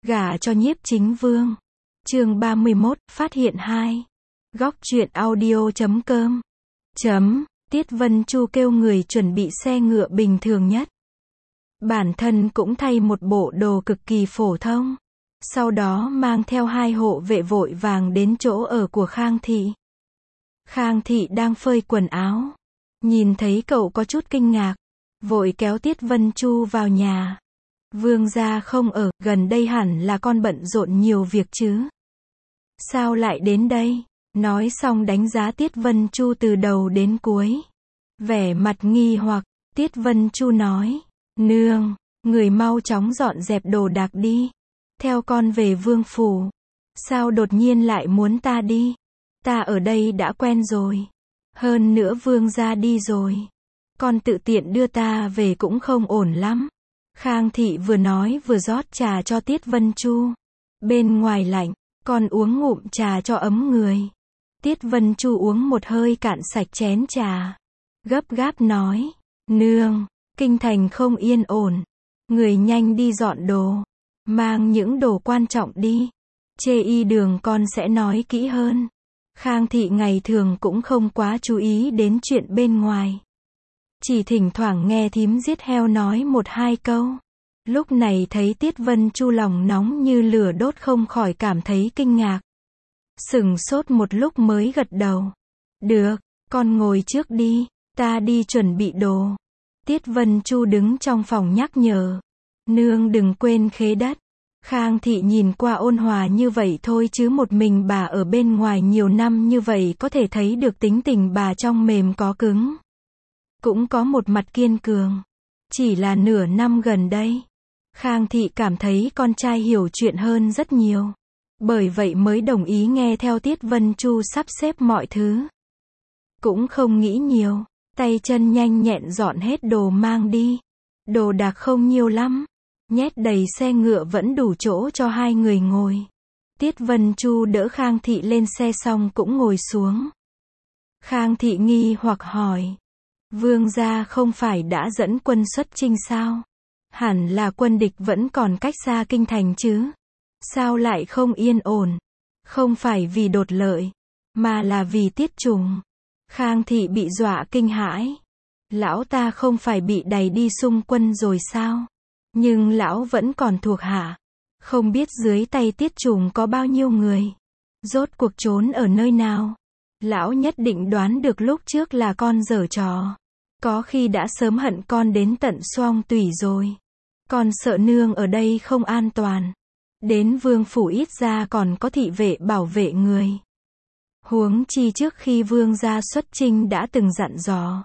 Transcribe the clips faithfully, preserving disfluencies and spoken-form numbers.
Gả cho Nhiếp Chính Vương. Chương ba mươi mốt, phát hiện hai. Góc truyện audio chấm com. Chấm, Tiết Vân Chu kêu người chuẩn bị xe ngựa bình thường nhất. Bản thân cũng thay một bộ đồ cực kỳ phổ thông. Sau đó mang theo hai hộ vệ vội vàng đến chỗ ở của Khang Thị. Khang Thị đang phơi quần áo. Nhìn thấy cậu có chút kinh ngạc. Vội kéo Tiết Vân Chu vào nhà. Vương gia không ở, gần đây hẳn là con bận rộn nhiều việc chứ. Sao lại đến đây? Nói xong đánh giá Tiết Vân Chu từ đầu đến cuối. Vẻ mặt nghi hoặc, Tiết Vân Chu nói, nương, người mau chóng dọn dẹp đồ đạc đi. Theo con về vương phủ. Sao đột nhiên lại muốn ta đi? Ta ở đây đã quen rồi. Hơn nữa vương gia đi rồi. Con tự tiện đưa ta về cũng không ổn lắm. Khang Thị vừa nói vừa rót trà cho Tiết Vân Chu. Bên ngoài lạnh, con uống ngụm trà cho ấm người. Tiết Vân Chu uống một hơi cạn sạch chén trà. Gấp gáp nói, nương, kinh thành không yên ổn. Người nhanh đi dọn đồ. Mang những đồ quan trọng đi. Chê y đường con sẽ nói kỹ hơn. Khang Thị ngày thường cũng không quá chú ý đến chuyện bên ngoài. Chỉ thỉnh thoảng nghe thím giết heo nói một hai câu. Lúc này thấy Tiết Vân Chu lòng nóng như lửa đốt không khỏi cảm thấy kinh ngạc. Sửng sốt một lúc mới gật đầu. Được, con ngồi trước đi, ta đi chuẩn bị đồ. Tiết Vân Chu đứng trong phòng nhắc nhở. Nương đừng quên khế đất. Khang Thị nhìn qua ôn hòa như vậy thôi chứ một mình bà ở bên ngoài nhiều năm như vậy có thể thấy được tính tình bà trong mềm có cứng. Cũng có một mặt kiên cường. Chỉ là nửa năm gần đây, Khang Thị cảm thấy con trai hiểu chuyện hơn rất nhiều. Bởi vậy mới đồng ý nghe theo Tiết Vân Chu sắp xếp mọi thứ. Cũng không nghĩ nhiều, tay chân nhanh nhẹn dọn hết đồ mang đi. Đồ đạc không nhiều lắm. Nhét đầy xe ngựa vẫn đủ chỗ cho hai người ngồi. Tiết Vân Chu đỡ Khang Thị lên xe xong cũng ngồi xuống. Khang Thị nghi hoặc hỏi. Vương gia không phải đã dẫn quân xuất chinh sao? Hẳn là quân địch vẫn còn cách xa kinh thành chứ. Sao lại không yên ổn? Không phải vì đột lợi, mà là vì Tiết Trùng. Khang Thị bị dọa kinh hãi. Lão ta không phải bị đày đi xung quân rồi sao? Nhưng lão vẫn còn thuộc hạ. Không biết dưới tay Tiết Trùng có bao nhiêu người. Rốt cuộc trốn ở nơi nào? Lão nhất định đoán được lúc trước là con giở trò. Có khi đã sớm hận con đến tận xoong tủy rồi. Con sợ nương ở đây không an toàn. Đến vương phủ ít ra còn có thị vệ bảo vệ người. Huống chi trước khi vương gia xuất chinh đã từng dặn dò.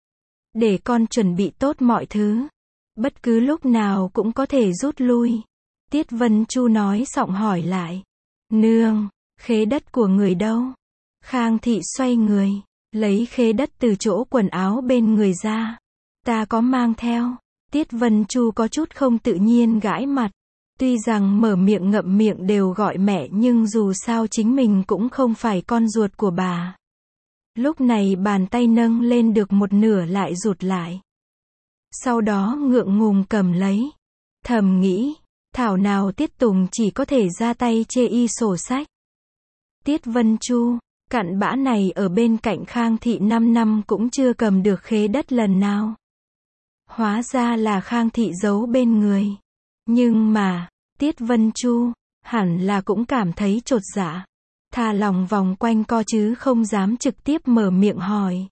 Để con chuẩn bị tốt mọi thứ. Bất cứ lúc nào cũng có thể rút lui. Tiết Vân Chu nói giọng hỏi lại. Nương, khế đất của người đâu? Khang Thị xoay người, lấy khế đất từ chỗ quần áo bên người ra. Ta có mang theo. Tiết Vân Chu có chút không tự nhiên gãi mặt. Tuy rằng mở miệng ngậm miệng đều gọi mẹ nhưng dù sao chính mình cũng không phải con ruột của bà. Lúc này bàn tay nâng lên được một nửa lại rụt lại. Sau đó ngượng ngùng cầm lấy. Thầm nghĩ, thảo nào Tiết Tùng chỉ có thể ra tay chê y sổ sách. Tiết Vân Chu, cặn bã này ở bên cạnh Khang Thị năm năm cũng chưa cầm được khế đất lần nào. Hóa ra là Khang Thị giấu bên người. Nhưng mà, Tiết Vân Chu, hẳn là cũng cảm thấy chột dạ. Thà lòng vòng quanh co chứ không dám trực tiếp mở miệng hỏi.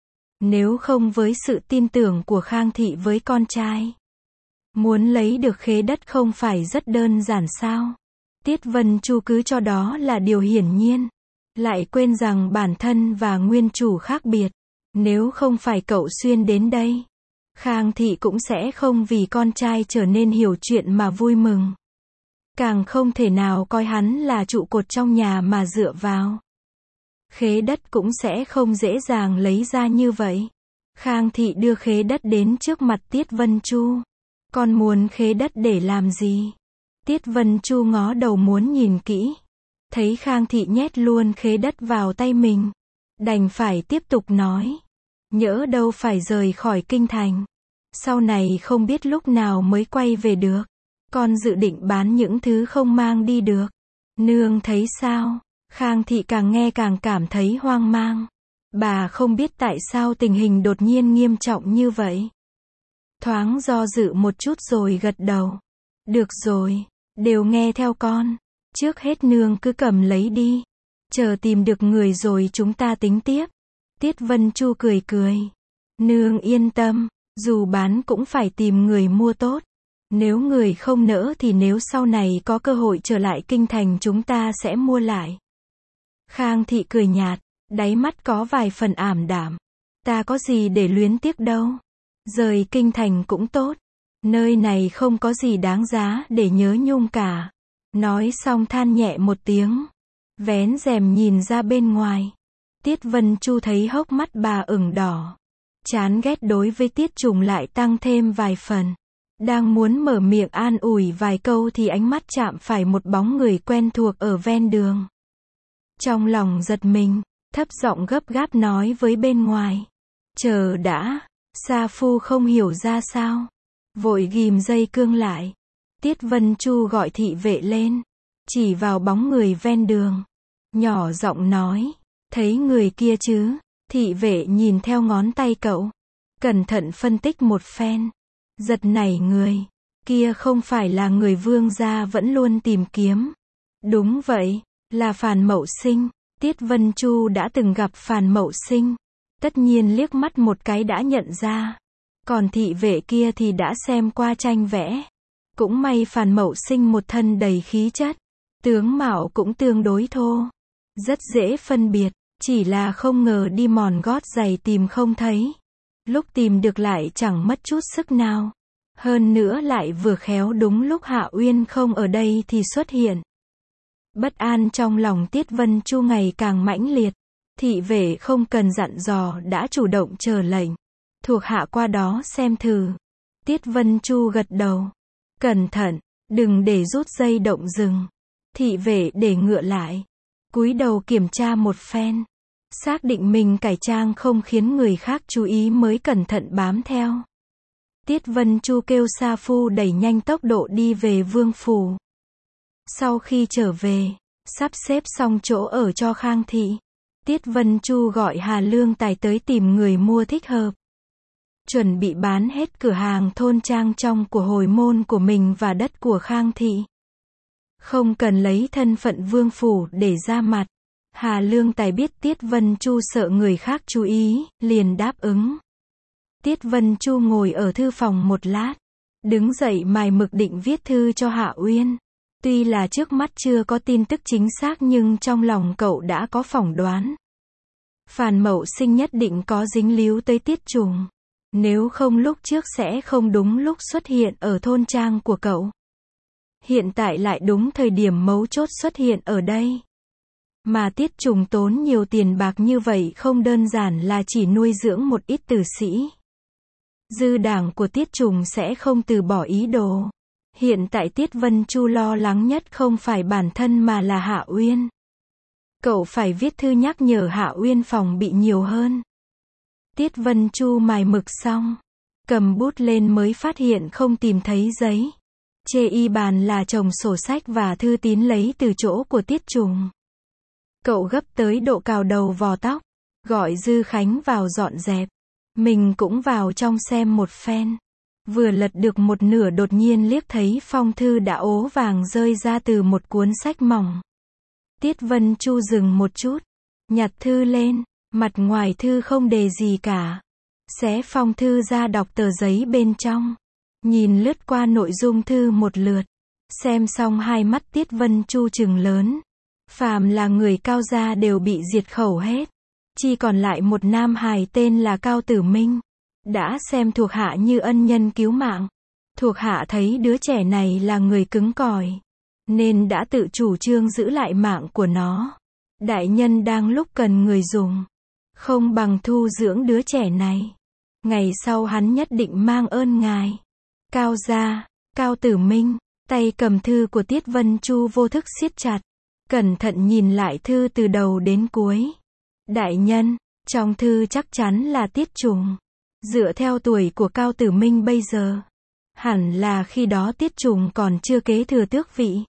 Nếu không với sự tin tưởng của Khang Thị với con trai. Muốn lấy được khế đất không phải rất đơn giản sao? Tiết Vân Chu cứ cho đó là điều hiển nhiên. Lại quên rằng bản thân và nguyên chủ khác biệt. Nếu không phải cậu xuyên đến đây, Khang Thị cũng sẽ không vì con trai trở nên hiểu chuyện mà vui mừng. Càng không thể nào coi hắn là trụ cột trong nhà mà dựa vào. Khế đất cũng sẽ không dễ dàng lấy ra như vậy. Khang Thị đưa khế đất đến trước mặt Tiết Vân Chu. Con muốn khế đất để làm gì? Tiết Vân Chu ngó đầu muốn nhìn kỹ. Thấy Khang Thị nhét luôn khế đất vào tay mình. Đành phải tiếp tục nói. Nhỡ đâu phải rời khỏi kinh thành. Sau này không biết lúc nào mới quay về được. Con dự định bán những thứ không mang đi được. Nương thấy sao? Khang Thị càng nghe càng cảm thấy hoang mang. Bà không biết tại sao tình hình đột nhiên nghiêm trọng như vậy. Thoáng do dự một chút rồi gật đầu. Được rồi, đều nghe theo con. Trước hết nương cứ cầm lấy đi. Chờ tìm được người rồi chúng ta tính tiếp. Tiết Vân Chu cười cười. Nương yên tâm, dù bán cũng phải tìm người mua tốt. Nếu người không nỡ thì nếu sau này có cơ hội trở lại kinh thành chúng ta sẽ mua lại. Khang Thị cười nhạt, đáy mắt có vài phần ảm đạm. Ta có gì để luyến tiếc đâu. Rời kinh thành cũng tốt. Nơi này không có gì đáng giá để nhớ nhung cả. Nói xong than nhẹ một tiếng. Vén rèm nhìn ra bên ngoài. Tiết Vân Chu thấy hốc mắt bà ửng đỏ. Chán ghét đối với Tiết Trùng lại tăng thêm vài phần. Đang muốn mở miệng an ủi vài câu thì ánh mắt chạm phải một bóng người quen thuộc ở ven đường. Trong lòng giật mình, thấp giọng gấp gáp nói với bên ngoài. Chờ đã, Sa Phu không hiểu ra sao. Vội ghim dây cương lại. Tiết Vân Chu gọi thị vệ lên. Chỉ vào bóng người ven đường. Nhỏ giọng nói. Thấy người kia chứ? Thị vệ nhìn theo ngón tay cậu. Cẩn thận phân tích một phen. Giật nảy người. Kia không phải là người Vương gia vẫn luôn tìm kiếm. Đúng vậy, là Phàn Mậu Sinh. Tiết Vân Chu đã từng gặp Phàn Mậu Sinh. Tất nhiên liếc mắt một cái đã nhận ra. Còn thị vệ kia thì đã xem qua tranh vẽ. Cũng may Phàn Mậu Sinh một thân đầy khí chất. Tướng mạo cũng tương đối thô. Rất dễ phân biệt. Chỉ là không ngờ đi mòn gót giày tìm không thấy. Lúc tìm được lại chẳng mất chút sức nào. Hơn nữa lại vừa khéo đúng lúc Hạ Uyên không ở đây thì xuất hiện. Bất an trong lòng Tiết Vân Chu ngày càng mãnh liệt. Thị vệ không cần dặn dò đã chủ động chờ lệnh. Thuộc hạ qua đó xem thử. Tiết Vân Chu gật đầu. Cẩn thận, đừng để rút dây động rừng. Thị vệ để ngựa lại. Cúi đầu kiểm tra một phen. Xác định mình cải trang không khiến người khác chú ý mới cẩn thận bám theo. Tiết Vân Chu kêu Sa Phu đẩy nhanh tốc độ đi về Vương Phủ. Sau khi trở về, sắp xếp xong chỗ ở cho Khang Thị. Tiết Vân Chu gọi Hà Lương Tài tới tìm người mua thích hợp. Chuẩn bị bán hết cửa hàng thôn trang trong của hồi môn của mình và đất của Khang Thị. Không cần lấy thân phận Vương Phủ để ra mặt. Hà Lương Tài biết Tiết Vân Chu sợ người khác chú ý, liền đáp ứng. Tiết Vân Chu ngồi ở thư phòng một lát. Đứng dậy mài mực định viết thư cho Hạ Uyên. Tuy là trước mắt chưa có tin tức chính xác nhưng trong lòng cậu đã có phỏng đoán. Phàn Mậu Sinh nhất định có dính líu tới Tiết Trùng. Nếu không lúc trước sẽ không đúng lúc xuất hiện ở thôn trang của cậu. Hiện tại lại đúng thời điểm mấu chốt xuất hiện ở đây. Mà Tiết Trùng tốn nhiều tiền bạc như vậy không đơn giản là chỉ nuôi dưỡng một ít tử sĩ. Dư đảng của Tiết Trùng sẽ không từ bỏ ý đồ. Hiện tại Tiết Vân Chu lo lắng nhất không phải bản thân mà là Hạ Uyên. Cậu phải viết thư nhắc nhở Hạ Uyên phòng bị nhiều hơn. Tiết Vân Chu mài mực xong. Cầm bút lên mới phát hiện không tìm thấy giấy. Chê y bàn là chồng sổ sách và thư tín lấy từ chỗ của Tiết Trùng. Cậu gấp tới độ cào đầu vò tóc. Gọi Dư Khánh vào dọn dẹp. Mình cũng vào trong xem một phen. Vừa lật được một nửa đột nhiên liếc thấy phong thư đã ố vàng rơi ra từ một cuốn sách mỏng. Tiết Vân Chu dừng một chút. Nhặt thư lên. Mặt ngoài thư không đề gì cả. Xé phong thư ra đọc tờ giấy bên trong. Nhìn lướt qua nội dung thư một lượt. Xem xong hai mắt Tiết Vân Chu trừng lớn. Phàm là người Cao gia đều bị diệt khẩu hết. Chỉ còn lại một nam hài tên là Cao Tử Minh. Đã xem thuộc hạ như ân nhân cứu mạng. Thuộc hạ thấy đứa trẻ này là người cứng cỏi. Nên đã tự chủ trương giữ lại mạng của nó. Đại nhân đang lúc cần người dùng. Không bằng thu dưỡng đứa trẻ này. Ngày sau hắn nhất định mang ơn ngài. Cao gia, Cao Tử Minh. Tay cầm thư của Tiết Vân Chu vô thức siết chặt. Cẩn thận nhìn lại thư từ đầu đến cuối. Đại nhân, trong thư chắc chắn là Tiết Trùng. Dựa theo tuổi của Cao Tử Minh bây giờ, Hẳn là khi đó Tiết Trùng còn chưa kế thừa tước vị.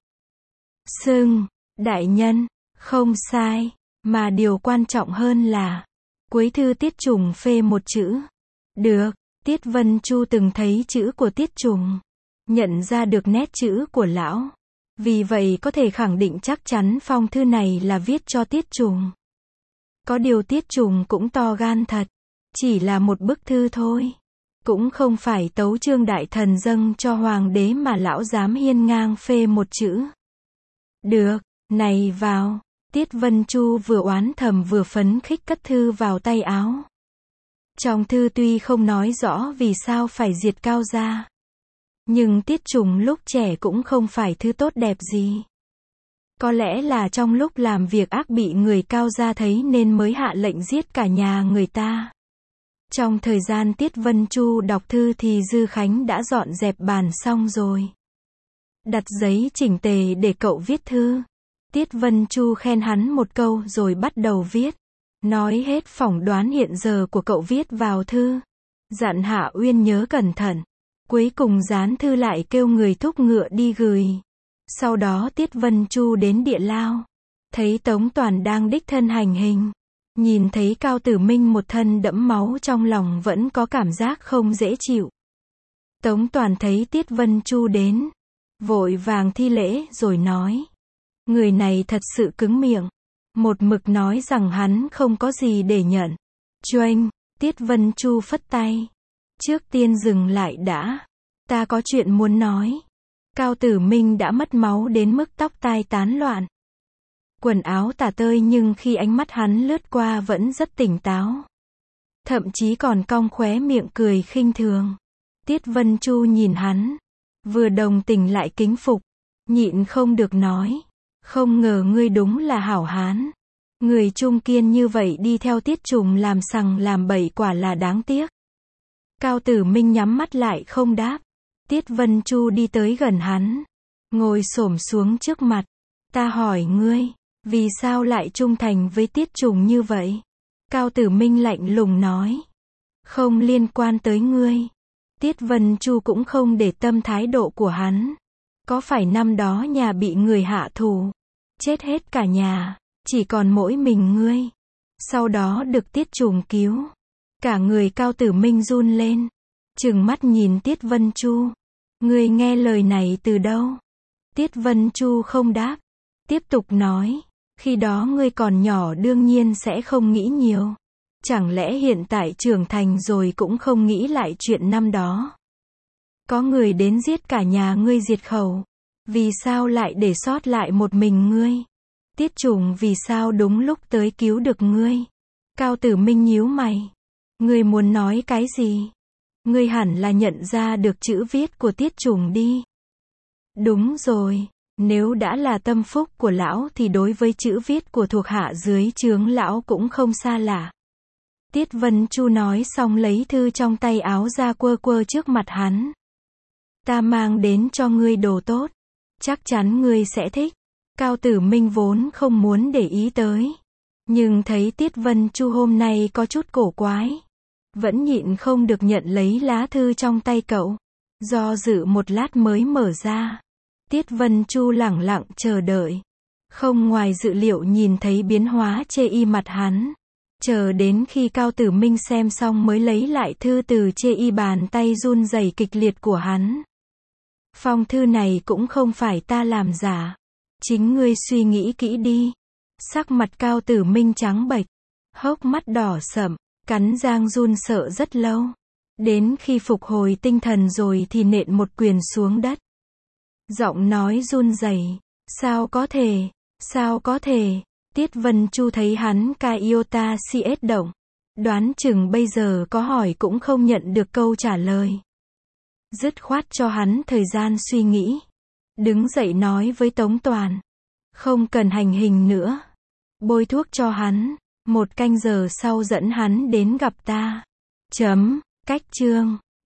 Xưng, đại nhân, không sai, mà điều quan trọng hơn là, cuối thư Tiết Trùng phê một chữ. Được, Tiết Vân Chu từng thấy chữ của Tiết Trùng, nhận ra được nét chữ của lão. Vì vậy có thể khẳng định chắc chắn phong thư này là viết cho Tiết Trùng. Có điều Tiết Trùng cũng to gan thật, chỉ là một bức thư thôi. Cũng không phải tấu chương đại thần dâng cho hoàng đế mà lão dám hiên ngang phê một chữ. Được, này vào. Tiết Vân Chu vừa oán thầm vừa phấn khích cất thư vào tay áo. Trong thư tuy không nói rõ vì sao phải diệt Cao gia, nhưng Tiết Trùng lúc trẻ cũng không phải thứ tốt đẹp gì. Có lẽ là trong lúc làm việc ác bị người Cao gia thấy nên mới hạ lệnh giết cả nhà người ta. Trong thời gian Tiết Vân Chu đọc thư thì Dư Khánh đã dọn dẹp bàn xong rồi. Đặt giấy chỉnh tề để cậu viết thư. Tiết Vân Chu khen hắn một câu rồi bắt đầu viết. Nói hết phỏng đoán hiện giờ của cậu viết vào thư. Dặn Hạ Uyên nhớ cẩn thận. Cuối cùng dán thư lại kêu người thúc ngựa đi gửi. Sau đó Tiết Vân Chu đến địa lao. Thấy Tống Toàn đang đích thân hành hình. Nhìn thấy Cao Tử Minh một thân đẫm máu trong lòng vẫn có cảm giác không dễ chịu. Tống Toàn thấy Tiết Vân Chu đến. Vội vàng thi lễ rồi nói. Người này thật sự cứng miệng. Một mực nói rằng hắn không có gì để nhận. Choanh, Tiết Vân Chu phất tay. Trước tiên dừng lại đã. Ta có chuyện muốn nói. Cao Tử Minh đã mất máu đến mức tóc tai tán loạn. Quần áo tả tơi nhưng khi ánh mắt hắn lướt qua vẫn rất tỉnh táo. Thậm chí còn cong khóe miệng cười khinh thường. Tiết Vân Chu nhìn hắn. Vừa đồng tình lại kính phục. Nhịn không được nói. Không ngờ ngươi đúng là hảo hán. Người trung kiên như vậy đi theo Tiết Trùng làm sằng làm bậy quả là đáng tiếc. Cao Tử Minh nhắm mắt lại không đáp. Tiết Vân Chu đi tới gần hắn. Ngồi xổm xuống trước mặt. Ta hỏi ngươi. Vì sao lại trung thành với Tiết Trùng như vậy? Cao Tử Minh lạnh lùng nói. Không liên quan tới ngươi. Tiết Vân Chu cũng không để tâm thái độ của hắn. Có phải năm đó nhà bị người hạ thủ, chết hết cả nhà, chỉ còn mỗi mình ngươi. Sau đó được Tiết Trùng cứu. Cả người Cao Tử Minh run lên. Trừng mắt nhìn Tiết Vân Chu. Ngươi nghe lời này từ đâu? Tiết Vân Chu không đáp. Tiếp tục nói. Khi đó ngươi còn nhỏ đương nhiên sẽ không nghĩ nhiều. Chẳng lẽ hiện tại trưởng thành rồi cũng không nghĩ lại chuyện năm đó? Có người đến giết cả nhà ngươi diệt khẩu. Vì sao lại để sót lại một mình ngươi? Tiết Trùng vì sao đúng lúc tới cứu được ngươi? Cao Tử Minh nhíu mày. Ngươi muốn nói cái gì? Ngươi hẳn là nhận ra được chữ viết của Tiết Trùng đi. Đúng rồi. Nếu đã là tâm phúc của lão thì đối với chữ viết của thuộc hạ dưới trướng lão cũng không xa lạ. Tiết Vân Chu nói xong lấy thư trong tay áo ra quơ quơ trước mặt hắn. Ta mang đến cho ngươi đồ tốt. Chắc chắn ngươi sẽ thích. Cao Tử Minh vốn không muốn để ý tới. Nhưng thấy Tiết Vân Chu hôm nay có chút cổ quái. Vẫn nhịn không được nhận lấy lá thư trong tay cậu. Do dự một lát mới mở ra. Tiết Vân Chu lẳng lặng chờ đợi. Không ngoài dự liệu nhìn thấy biến hóa chê y mặt hắn. Chờ đến khi Cao Tử Minh xem xong mới lấy lại thư từ chê y bàn tay run rẩy kịch liệt của hắn. Phong thư này cũng không phải ta làm giả. Chính ngươi suy nghĩ kỹ đi. Sắc mặt Cao Tử Minh trắng bệch. Hốc mắt đỏ sậm. Cắn răng run sợ rất lâu. Đến khi phục hồi tinh thần rồi thì nện một quyền xuống đất. Giọng nói run rẩy. Sao có thể? Sao có thể? Tiết Vân Chu thấy hắn ca iota cs động. Đoán chừng bây giờ có hỏi cũng không nhận được câu trả lời. Dứt khoát cho hắn thời gian suy nghĩ. Đứng dậy nói với Tống Toàn. Không cần hành hình nữa. Bôi thuốc cho hắn. Một canh giờ sau dẫn hắn đến gặp ta. Chấm. Cách chương.